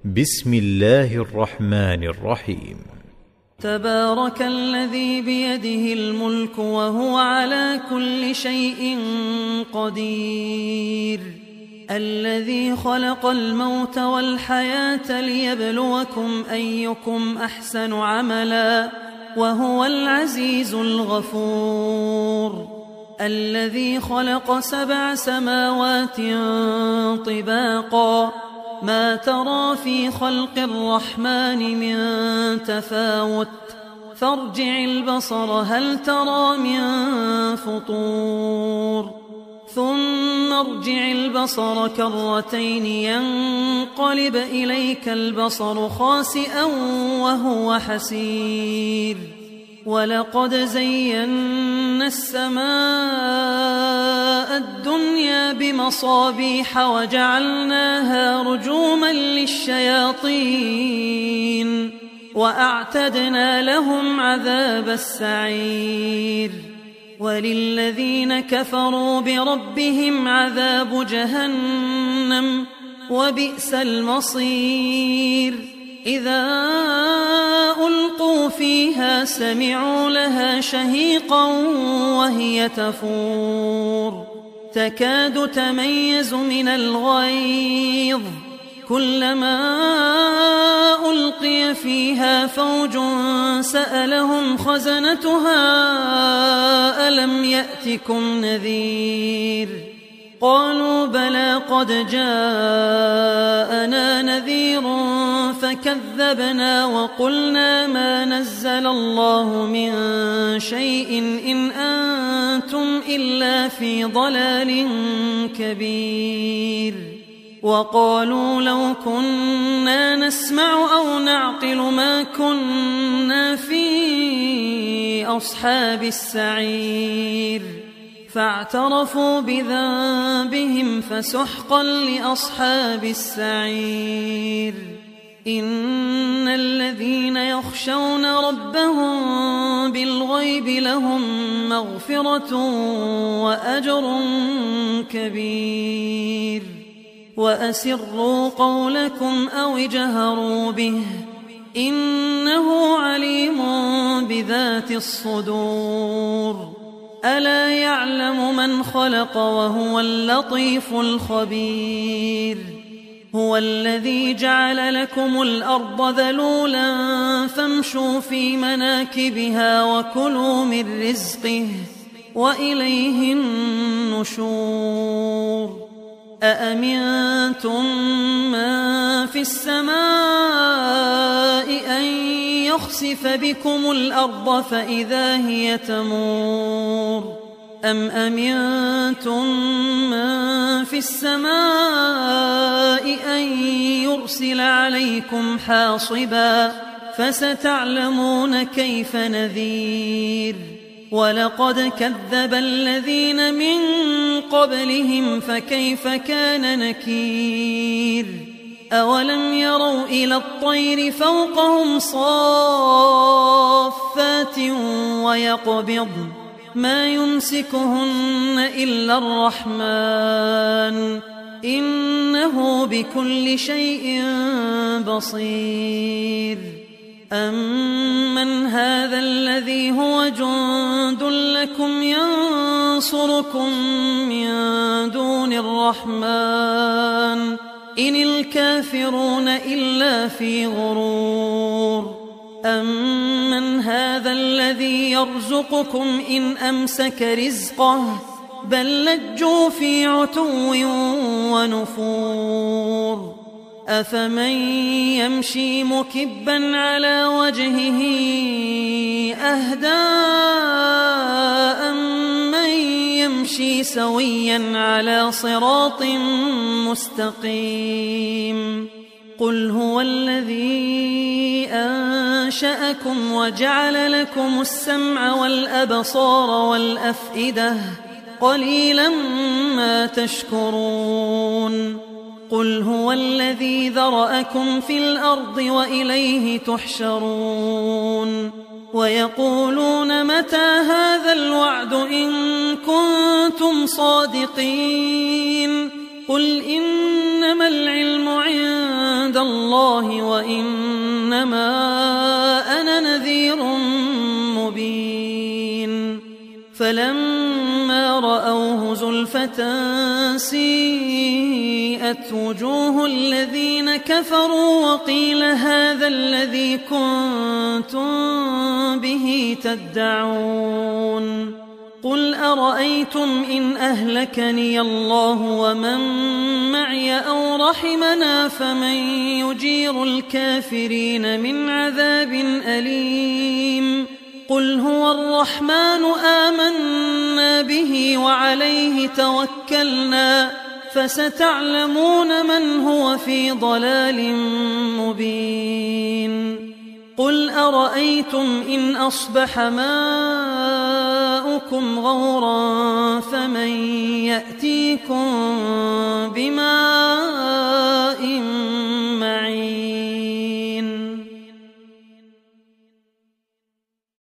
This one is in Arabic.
بسم الله الرحمن الرحيم. تبارك الذي بيده الملك وهو على كل شيء قدير، الذي خلق الموت والحياة ليبلوكم أيكم أحسن عملا وهو العزيز الغفور، الذي خلق 7 سماوات طباقا ما ترى في خلق الرحمن من تفاوت فارجع البصر هل ترى من فطور ثم ارجع البصر كرتين ينقلب إليك البصر خاسئا وهو حسير، ولقد زينا السماء الدنيا بمصابيح وجعلناها رجوما للشياطين وأعتدنا لهم عذاب السعير، وللذين كفروا بربهم عذاب جهنم وبئس المصير، إذا ألقوا فيها سمعوا لها شهيقا وهي تفور تكاد تميز من الغيظ، كلما ألقي فيها فوج سألهم خزنتها ألم يأتكم نذير، قالوا بلى قد جاءنا نذير فكذبنا وقلنا ما نزل الله من شيء إن أنتم إلا في ضلال كبير، وقالوا لو كنا نسمع أو نعقل ما كنا في أصحاب السعير، فاعترفوا بذنبهم فسحقا لأصحاب السعير، إن الذين يخشون ربهم بالغيب لهم مغفرة وأجر كبير، وأسروا قولكم أو اجهروا به إنه عليم بذات الصدور، ألا يعلم من خلق وهو اللطيف الخبير، هو الذي جعل لكم الأرض ذلولا فامشوا في مناكبها وكلوا من رزقه وإليه النشور، أأمنتم من في السماء أن يخسف بكم الأرض فإذا هي تمور، أم أمنتم من في السماء أن يرسل عليكم حاصبا فستعلمون كيف نذير، ولقد كذب الذين من قبلهم فكيف كان نكير، أولم يروا إلى الطير فوقهم صافات ويقبضن ما يمسكهن إلا الرحمن إنه بكل شيء بصير، أمن هذا الذي هو جند لكم ينصركم من دون الرحمن إن الكافرون إلا في غرور، أمن هذا الذي يرزقكم إن أمسك رزقه بل لجوا في عتو ونفور، أفمن يمشي مكبا على وجهه أهدى أمن يمشي سويا على صراط مستقيم، قل هو الذي أنشأكم وجعل لكم السمع والأبصار والأفئدة قليلا ما تشكرون، قل هو الذي ذرأكم في الأرض وإليه تحشرون، ويقولون متى هذا الوعد إن كنتم صادقين، قل إنما العلم عند الله وإنما أنا نذير مبين فلما رأوه زلفة سيئت وجوه الذين كفروا وقيل هذا الذي كنتم به تدعون قل أرأيتم إن أهلكني الله ومن معي أو رحمنا فمن يجير الكافرين من عذاب أليم قل هو الرحمن آمنا به وعليه توكلنا فستعلمون من هو في ضلال مبين قل أرأيتم إن أصبح ماؤكم غورا فمن يأتيكم بماء